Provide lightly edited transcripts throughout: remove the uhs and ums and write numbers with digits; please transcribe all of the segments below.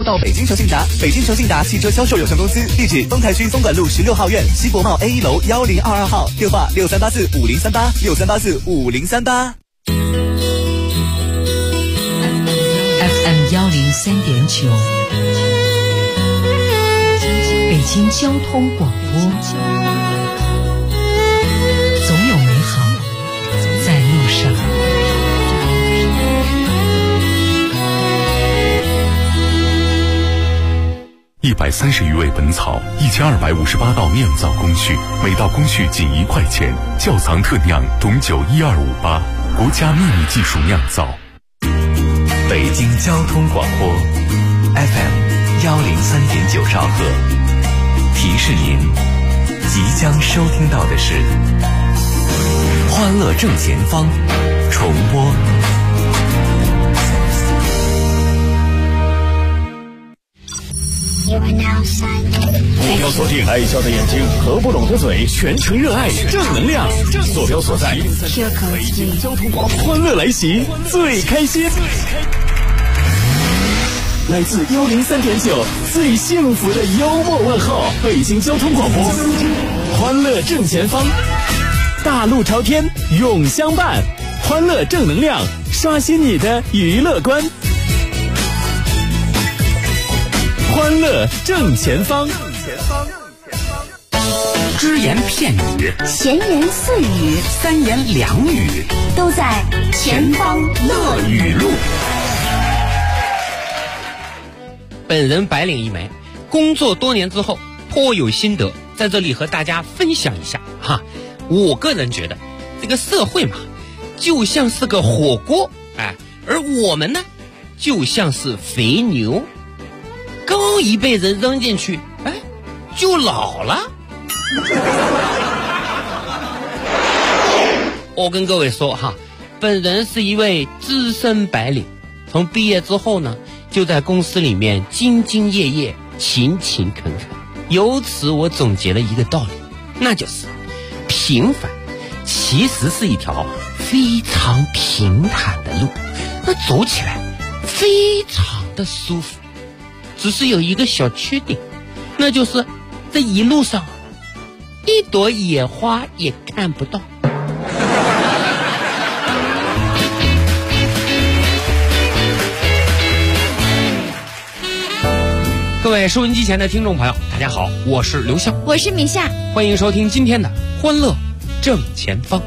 到北京诚信达。北京诚信达汽车销售有限公司，地址丰台区松管路16号院西博贸 A1 楼1022号，电话63845038，63845038。 FM 103.9，北京交通广播，总有美好在路上。 130余味本草，1258道酿造工序，每道工序仅1块钱。窖藏特酿董酒12588，国家秘密技术酿造。 北京交通广播 FM 103.9兆赫，提示您即将收听到的是欢乐正前方重播。 目标锁定爱笑的眼睛，合不拢的嘴，全程热爱正能量。坐标所在，北京交通广播，欢乐来袭，最开心。来自103.9最幸福的幽默问候，北京交通广播，欢乐正前方，大路朝天永相伴，欢乐正能量，刷新你的娱乐观。欢乐正前方， 只言片语， 闲言碎语， 三言两语， 都在前方乐语录。 本人白领一枚，工作多年之后颇有心得，在这里和大家分享一下哈。我个人觉得，这个社会嘛，就像是个火锅，而我们呢，就像是肥牛。刚一被人扔进去，就老了。我跟各位说哈，本人是一位资深白领，从毕业之后呢，就在公司里面兢兢业业、勤勤恳恳。由此我总结了一个道理，那就是平凡其实是一条非常平坦的路，那走起来非常的舒服。只是有一个小缺点，那就是这一路上一朵野花也看不到。各位收音机前的听众朋友，大家好，我是刘笑， 我是米夏， 欢迎收听今天的欢乐正前方。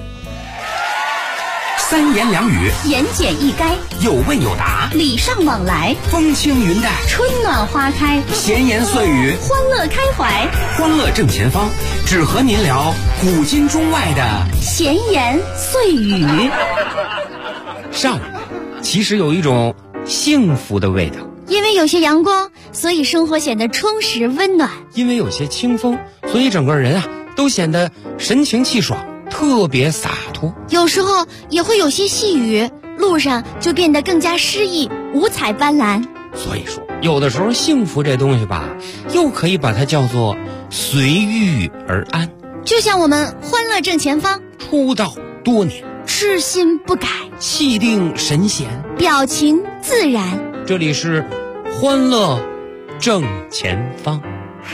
三言两语， 言简意赅， 有问有答， 礼尚往来， 风轻云淡， 春暖花开， 闲言碎语， 欢乐开怀。 欢乐正前方，只和您聊古今中外的闲言碎语。 上午其实有一种幸福的味道， 因为有些阳光，所以生活显得充实温暖； 因为有些清风，所以整个人都显得神清气爽，特别洒脱。 有时候也会有些细雨，路上就变得更加诗意，五彩斑斓。 所以说，有的时候幸福这东西吧，又可以把它叫做随遇而安。 就像我们欢乐正前方， 出道多年， 痴心不改， 气定神闲， 表情自然。 这里是欢乐正前方。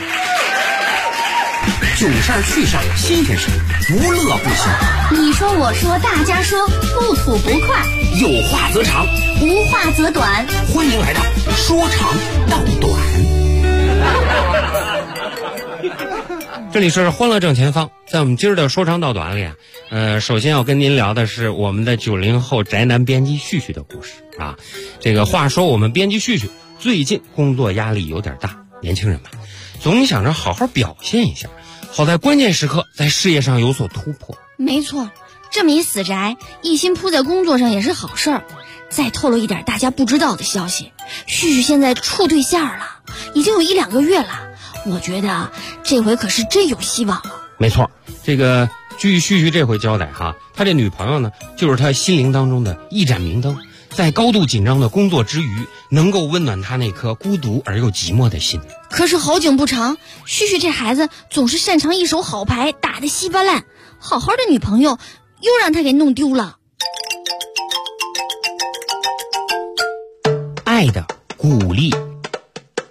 囧事儿趣事儿新鲜事，无乐不行。 你说我说大家说，不吐不快， 有话则长， 无话则短。 欢迎来到说长道短。这里是欢乐正前方，在我们今儿的说长道短里首先要跟您聊的是我们的90后宅男编辑旭旭的故事啊。这个话说我们编辑旭旭最近工作压力有点大，年轻人们总想着好好表现一下，好在关键时刻在事业上有所突破。 没错，这么一死宅，一心扑在工作上也是好事儿。再透露一点大家不知道的消息，旭旭现在处对象了，已经有1-2个月了。我觉得这回可是真有希望了。 没错，这个据旭旭这回交代他这女朋友呢，就是他心灵当中的一盏明灯，在高度紧张的工作之余，能够温暖他那颗孤独而又寂寞的心。 可是好景不长，旭旭这孩子总是擅长一手好牌，打得稀巴烂，好好的女朋友又让他给弄丢了。 爱的鼓励。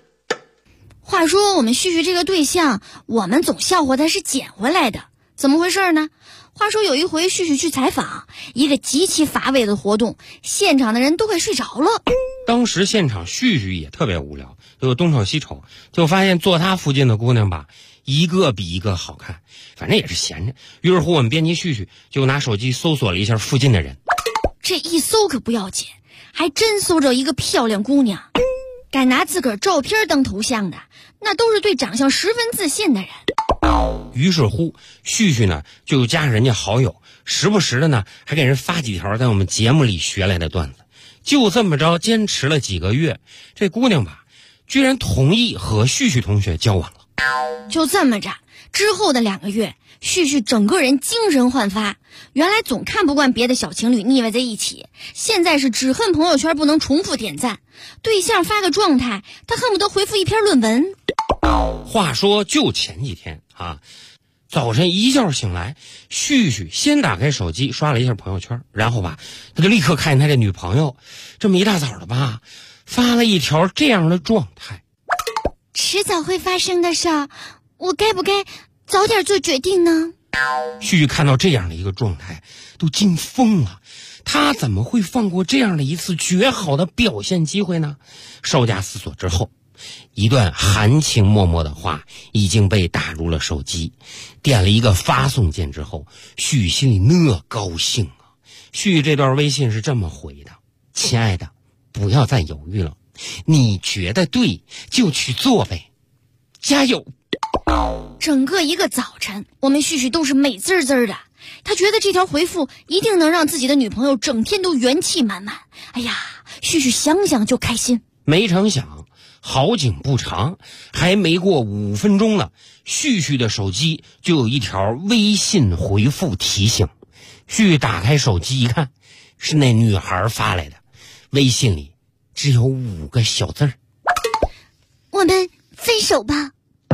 话说我们旭旭这个对象，我们总笑话他是捡回来的，怎么回事呢？话说有一回旭旭去采访，一个极其乏味的活动，现场的人都快睡着了。 当时现场旭旭也特别无聊，就东瞅西瞅，就发现坐他附近的姑娘吧，一个比一个好看，反正也是闲着。于是乎我们编辑旭旭就拿手机搜索了一下附近的人， 这一搜可不要紧，还真搜着一个漂亮姑娘。敢拿自个儿照片当头像的，那都是对长相十分自信的人。 于是乎旭旭呢就加人家好友，时不时的呢还给人发几条在我们节目里学来的段子。就这么着坚持了几个月，这姑娘吧居然同意和旭旭同学交往了。 就这么着，之后的2个月，旭旭整个人精神焕发。原来总看不惯别的小情侣腻歪在一起，现在是只恨朋友圈不能重复点赞，对象发个状态，他恨不得回复一篇论文。 话说就前几天啊，早晨一觉醒来，旭旭先打开手机刷了一下朋友圈，然后吧他就立刻看见他这女朋友这么一大早的吧发了一条这样的状态： 迟早会发生的事儿，我该不该早点做决定呢？ 旭旭看到这样的一个状态都惊疯了，他怎么会放过这样的一次绝好的表现机会呢？稍加思索之后，一段含情脉脉的话已经被打入了手机，点了一个发送键之后，旭旭心里那高兴啊！旭旭这段微信是这么回的：亲爱的，不要再犹豫了，你觉得对就去做呗，加油！ 整个一个早晨，我们旭旭都是美滋滋的。他觉得这条回复一定能让自己的女朋友整天都元气满满。哎呀，旭旭想想就开心。 没成想好景不长，还没过5分钟呢，旭旭的手机就有一条微信回复提醒。旭旭打开手机一看，是那女孩发来的，微信里只有5个小字儿： 我们分手吧。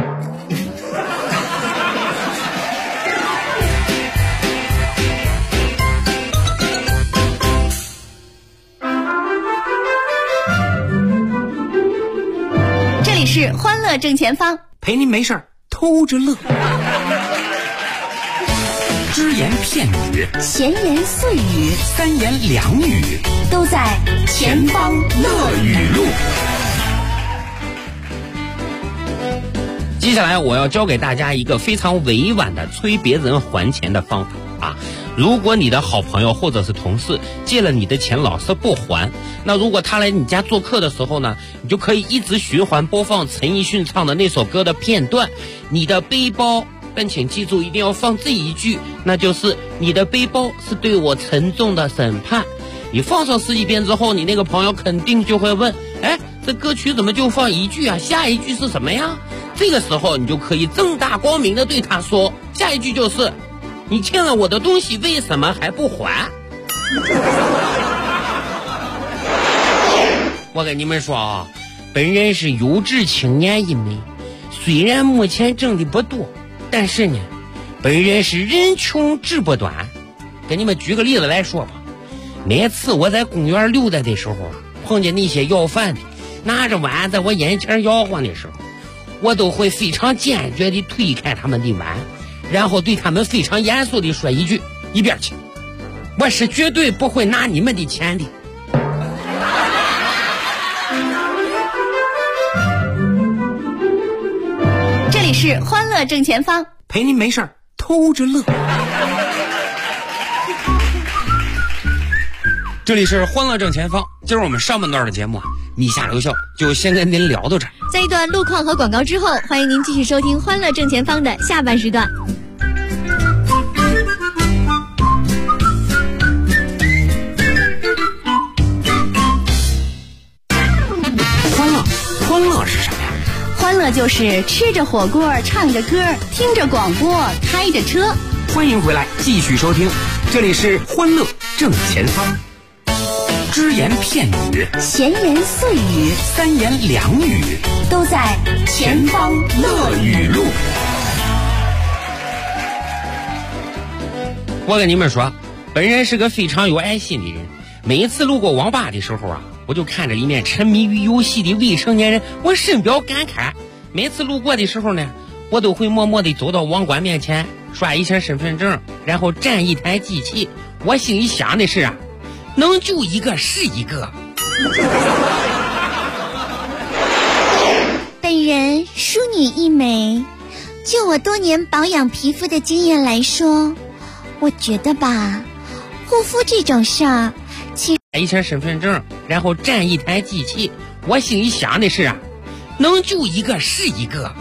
这里是欢乐正前方， 陪您没事儿偷着乐。只言片语， 闲言碎语， 三言两语， 都在前方乐语录。 接下来我要教给大家一个非常委婉的催别人还钱的方法啊！如果你的好朋友或者是同事借了你的钱老是不还，那如果他来你家做客的时候呢，你就可以一直循环播放陈奕迅唱的那首歌的片段：你的背包，但请记住一定要放这一句，那就是你的背包是对我沉重的审判。你放上10几遍之后，你那个朋友肯定就会问：哎，这歌曲怎么就放一句啊？下一句是什么呀？这个时候你就可以正大光明的对他说，下一句就是你欠了我的东西为什么还不还？我跟你们说啊，本人是优质青年一枚，虽然目前挣的不多，但是呢本人是人穷志不短。给你们举个例子来说吧，每次我在公园溜达的时候啊，碰见那些要饭的拿着碗在我眼前摇晃的时候，我都会非常坚决地推开他们的碗，然后对他们非常严肃地说一句：一边去，我是绝对不会拿你们的钱的。 这里是欢乐正前方， 陪您没事儿偷着乐。 这里是欢乐正前方，今儿我们上半段的节目啊，米下留笑就先跟您聊到这儿。 在一段路况和广告之后，欢迎您继续收听欢乐正前方的下半时段。 欢乐是什么呀？ 欢乐就是吃着火锅，唱着歌，听着广播，开着车。 欢迎回来，继续收听，这里是欢乐正前方。只言片语， 闲言碎语， 三言两语， 都在前方乐语录。 我跟你们说，本人是个非常有爱心的人，每一次路过网吧的时候啊，我就看着里面沉迷于游戏的未成年人，我深表感慨。 每次路过的时候呢，我都会默默地走到网管面前，刷一下身份证，然后占一台机器。我心里想的是啊，能救一个是一个。 本人淑女一枚，就我多年保养皮肤的经验来说，我觉得吧，护肤这种事儿， 一下身份证，然后占一台机器。我心里想的是啊，能救一个是一个。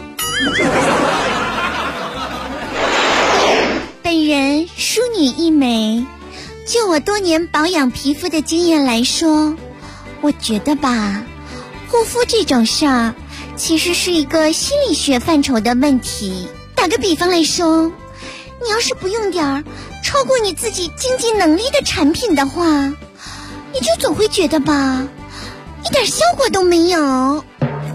本人淑女一枚，就我多年保养皮肤的经验来说，我觉得吧，护肤这种事儿，其实是一个心理学范畴的问题。打个比方来说，你要是不用点儿超过你自己经济能力的产品的话，你就总会觉得吧，一点效果都没有。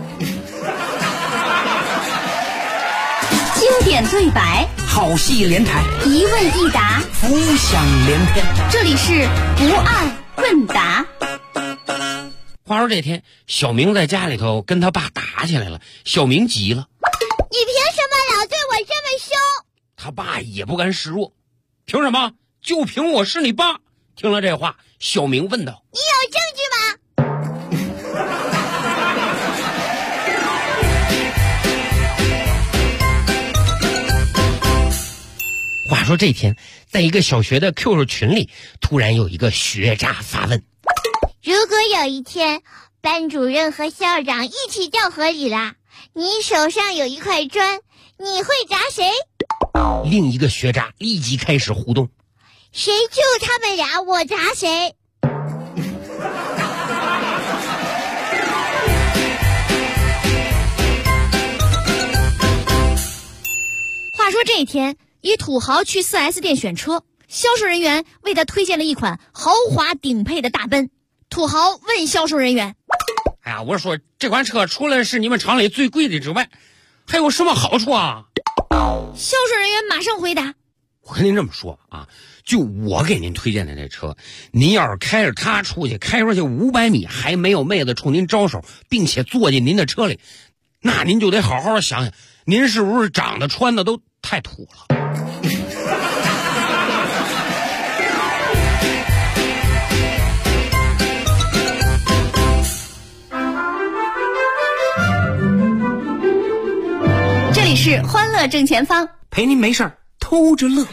经典对白， 好戏连台， 一问一答， 浮想联翩。 这里是不二问答。 话说这天，小明在家里头跟他爸打起来了，小明急了， 你凭什么老对我这么凶？ 他爸也不甘示弱，凭什么？就凭我是你爸。听了这话，小明问道， 你有证据吗？ 话说这天，在一个小学的 QQ 群里，突然有一个学渣发问， 如果有一天班主任和校长一起掉河里了，你手上有一块砖，你会砸谁？ 另一个学渣立即开始互动， 谁救他们俩，我砸谁。话说这一天，一土豪去 4S 店选车，销售人员为他推荐了一款豪华顶配的大奔。土豪问销售人员， 哎呀，我说这款车除了是你们厂里最贵的之外，还有什么好处啊？ 销售人员马上回答， 我跟您这么说啊，就我给您推荐的这车，您要是开着它出去500米还没有妹子冲您招手，并且坐进您的车里，那您就得好好想想，您是不是长得穿的都太土了。 这里是欢乐正前方， 陪您没事儿偷着乐。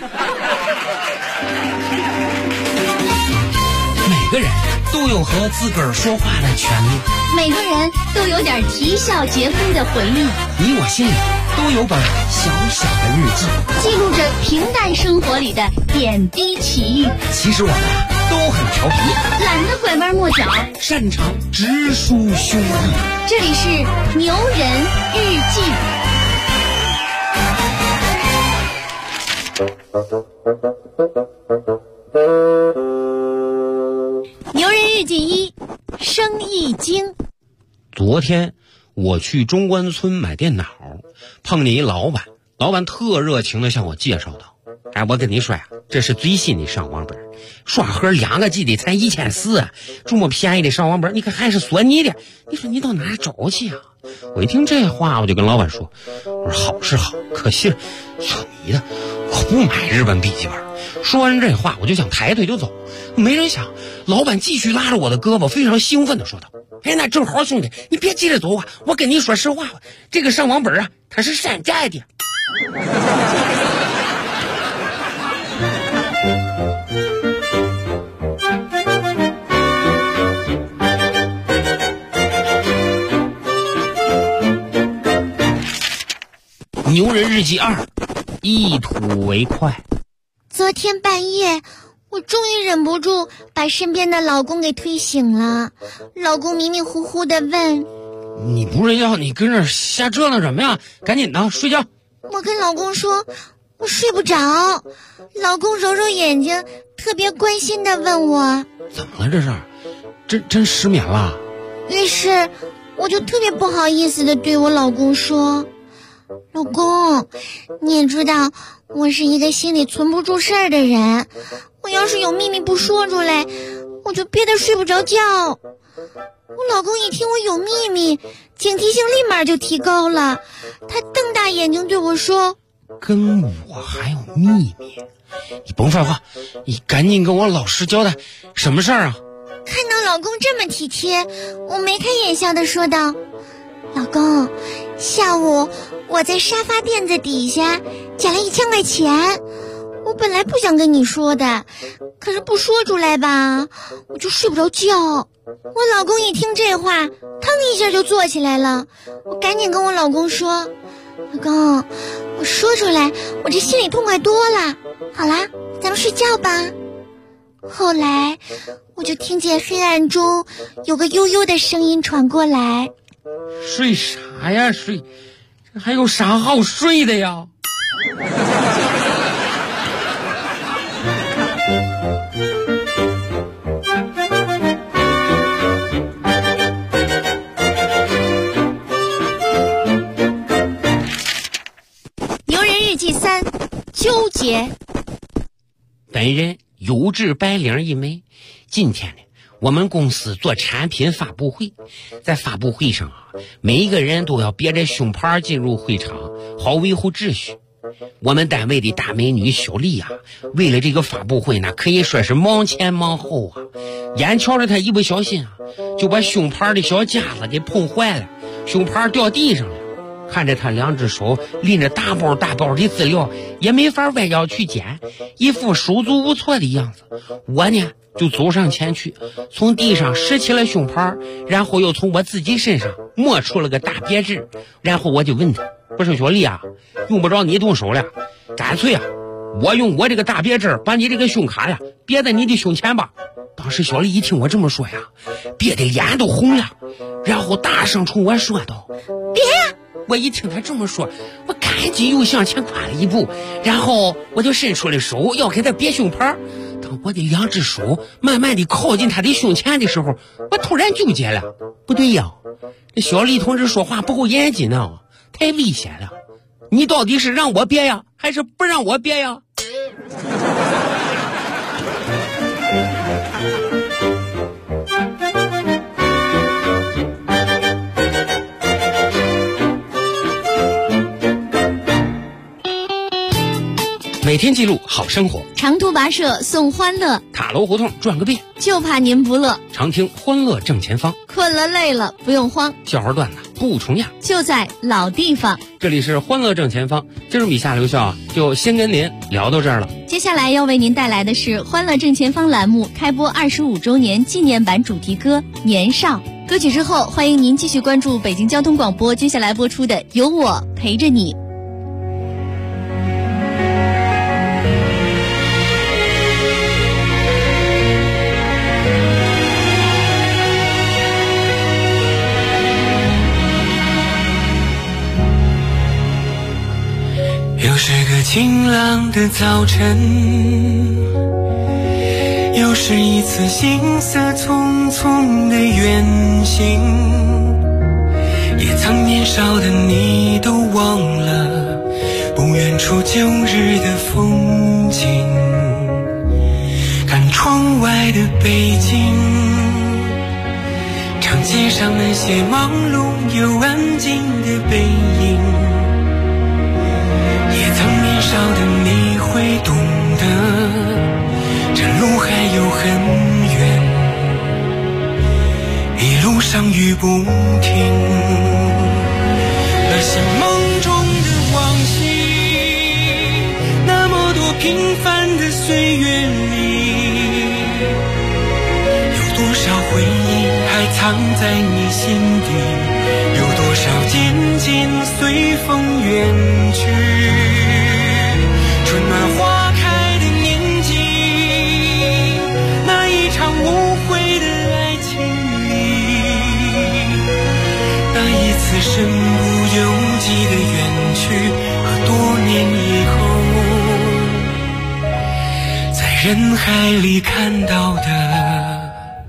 每个人都有和自个儿说话的权利， 每个人都有点啼笑皆非的回忆， 你我心里都有本小小的日记， 记录着平淡生活里的点滴奇遇。 其实我们都很调皮， 懒得拐弯抹角， 擅长直抒胸臆。 这里是牛人日记。牛人日记一，生意经。 昨天我去中关村买电脑，碰见一老板，老板特热情的向我介绍道，哎，我跟你说呀，这是最新的上网本，刷盒2个 G 的才1400啊，这么便宜的上网本，你可还是索尼的，你说你到哪儿找去啊？我一听这话，我就跟老板说，我说好是好，可惜索尼的，我不买日本笔记本。说完这话，我就想抬腿就走，没人想老板继续拉着我的胳膊，非常兴奋的说道，哎，那正好兄弟，你别急着走啊，我跟你说实话吧，这个上网本啊，它是山寨的。牛人日记2，一吐为快。 昨天半夜，我终于忍不住把身边的老公给推醒了。老公迷迷糊糊的问， 你不睡觉，你跟这瞎折腾什么呀？赶紧的睡觉。 我跟老公说我睡不着。老公揉揉眼睛，特别关心的问我， 怎么了这是？真失眠了？ 于是我就特别不好意思的对我老公说，老公，你也知道我是一个心里存不住事儿的人，我要是有秘密不说出来，我就憋得睡不着觉。我老公一听我有秘密， 警惕性立马就提高了。他瞪大眼睛对我说：“ 跟我还有秘密？你甭废话，你赶紧跟我老实交代，什么事儿啊？” 看到老公这么体贴，我眉开眼笑地说道：“老公，下午我在沙发垫子底下捡了1000块钱。我本来不想跟你说的，可是不说出来吧，我就睡不着觉。”我老公一听这话，腾一下就坐起来了。我赶紧跟我老公说：“老公，我说出来，我这心里痛快多了。好啦，咱们睡觉吧。”后来我就听见黑暗中有个悠悠的声音传过来：“ 睡啥呀？睡，这还有啥好睡的呀？” 牛人日记3，纠结。 本人有志白领一枚。今天呢，我们公司做产品发布会，在发布会上啊，每一个人都要别着胸牌进入会场，好维护秩序。我们单位的大美女小丽啊，为了这个发布会呢，可以说是忙前忙后啊。眼瞧着她一不小心啊，就把胸牌的小夹子给碰坏了，胸牌掉地上了。看着她2只手拎着大包大包的资料，也没法弯腰去捡，一副手足无措的样子。我呢就走上前去，从地上拾起了胸牌，然后又从我自己身上摸出了个大别致，然后我就问他：“不是小丽啊，用不着你动手了，干脆啊，我用我这个大别致把你这个胸卡呀别在你的胸前吧。”当时小丽一听我这么说呀，别的脸都红了，然后大声冲我说道：“ 别呀！” 我一听他这么说，我赶紧又向前跨了一步，然后我就伸出了手要给他别胸牌。当我的2只手慢慢的靠近他的胸前的时候，我突然纠结了，不对呀，这小丽同志说话不够严谨呢，太危险了。你到底是让我别呀，还是不让我别呀？每天记录好生活， 长途跋涉送欢乐， 塔楼胡同转个遍， 就怕您不乐。 常听欢乐正前方， 困了累了不用慌， 笑话段子不重样， 就在老地方。 这里是欢乐正前方，今儿米夏留校啊，就先跟您聊到这儿了。 接下来要为您带来的是欢乐正前方栏目开播25周年纪念版主题歌《年少》。歌曲之后，欢迎您继续关注北京交通广播接下来播出的《有我陪着你》。 又是个晴朗的早晨，又是一次行色匆匆的远行，也曾年少的你都忘了不远处旧日的风景。看窗外的北京，长街上那些忙碌又安静的背影，也曾年少的你会懂得，这路还有很远，一路上雨不停。那些梦中的往昔，那么多平凡的岁月里，有多少回忆还藏在你心底，有多少渐渐随风远去。春暖花开的年纪，那一场无悔的爱情里，那一次身不由己的远去，和多年以后在人海里看到的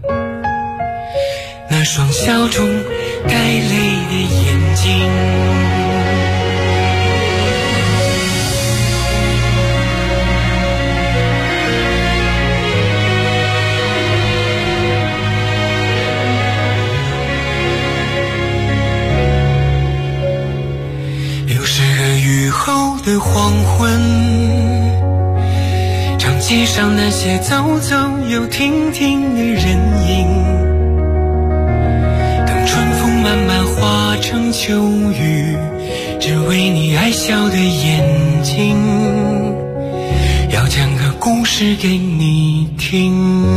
那双笑中带泪的眼睛。 的黄昏，长街上那些走走又停停的人影，等春风慢慢化成秋雨，只为你爱笑的眼睛，要讲个故事给你听。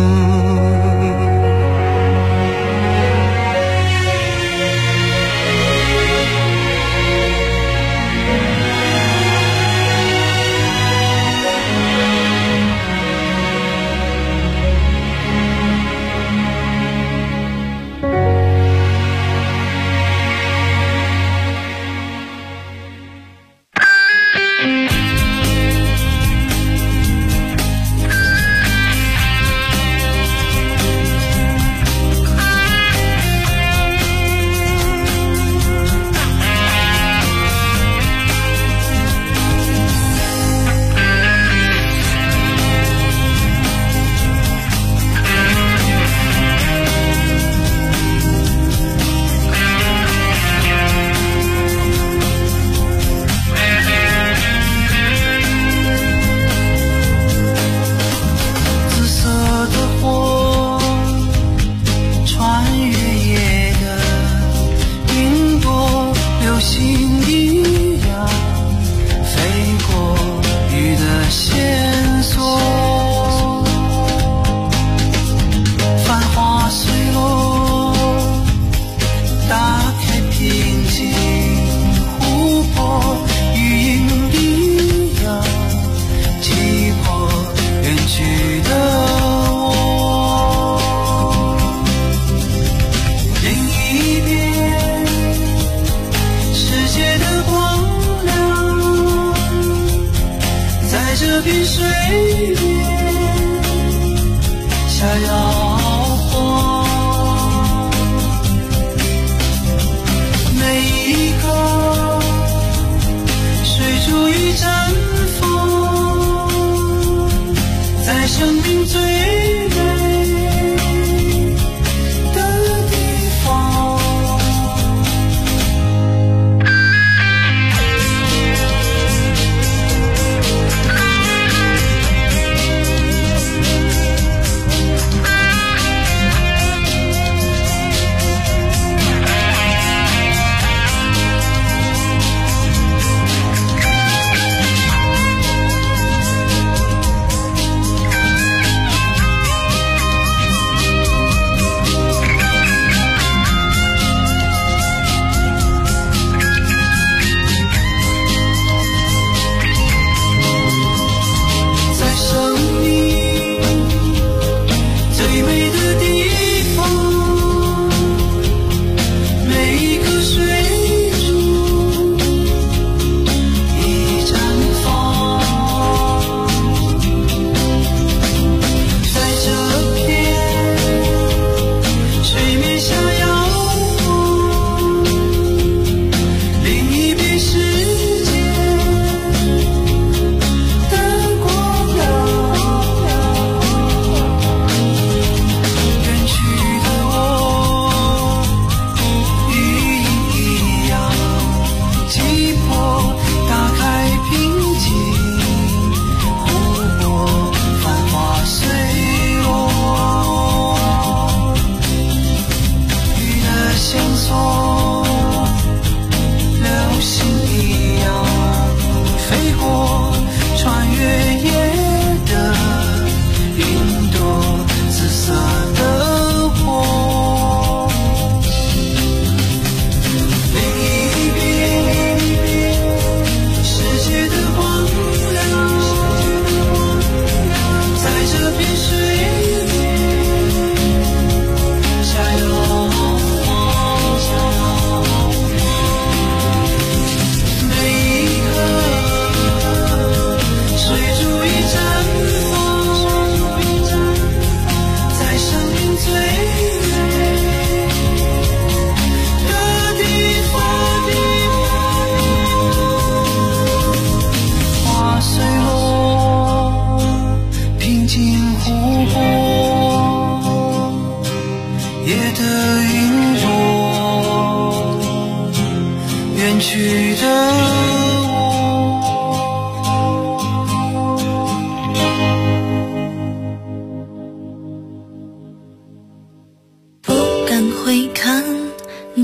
远去的我。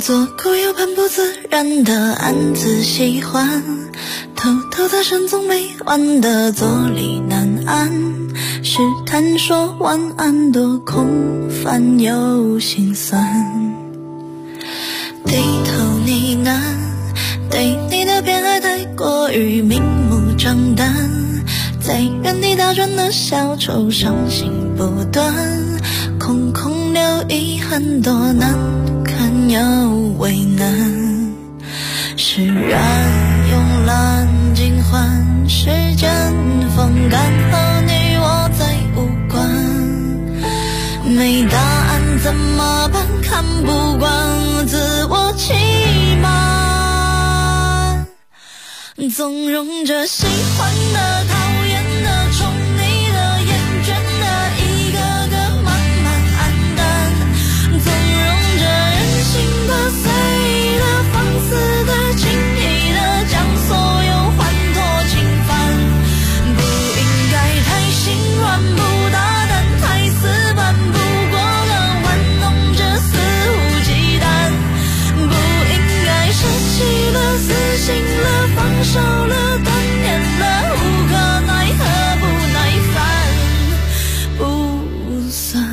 做过又很不自然的暗自喜欢，偷偷在深总没完的坐立难安，试探说晚安多空泛又心酸，低头呢喃，对你的偏爱太过于明目张胆，在原地打转的小丑伤心不断，空空留遗憾多难堪又为难，释然慵懒尽欢，时间风干和你我再无关，没答案怎么办，看不惯自我欺瞒，纵容着喜欢的讨厌的宠你的厌倦的一个个慢慢黯淡，纵容着任性的随的放肆的轻易的将所有欢脱侵犯，不应该太心软不大胆太死板，不过了玩弄着肆无忌惮，不应该舍弃了死心了放手了断念了无可奈何不耐烦不算，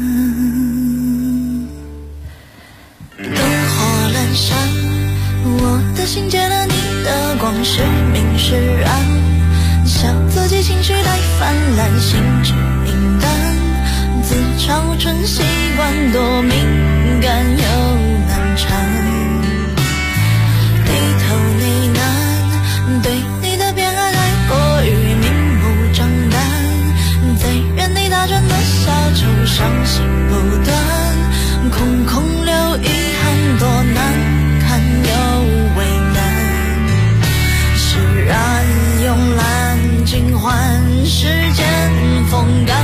灯火阑珊，我的心借了你的光是明是暗，笑自己情绪太泛滥心智明淡，自嘲成习惯多敏感又难缠，低头呢喃，对你的偏爱太过于明目张胆，在原地打转的小丑伤心不断，空空留遗憾多难堪又为难，释然慵懒尽欢，时间风干